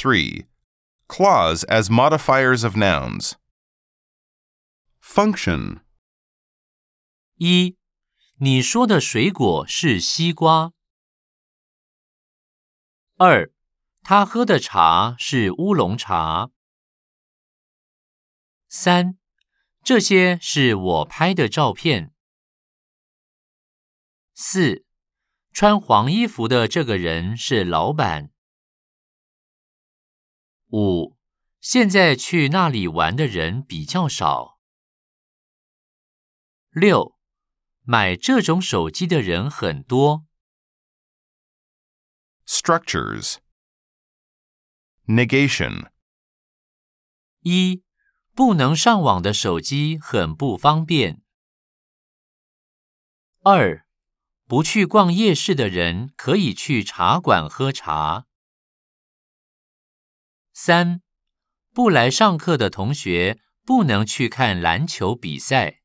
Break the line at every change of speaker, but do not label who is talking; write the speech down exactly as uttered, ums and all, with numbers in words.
three. Clause as modifiers of nouns. Function.
一，你说的水果是西瓜。二，他喝的茶是乌龙茶。三，这些是我拍的照片。四，穿黄衣服的这个人是老板。五，现在去那里玩的人比较少。六，买这种手机的人很多。
Structures. Negation.
一，不能上网的手机很不方便。二，不去逛夜市的人可以去茶馆喝茶。三，不来上课的同学不能去看篮球比赛。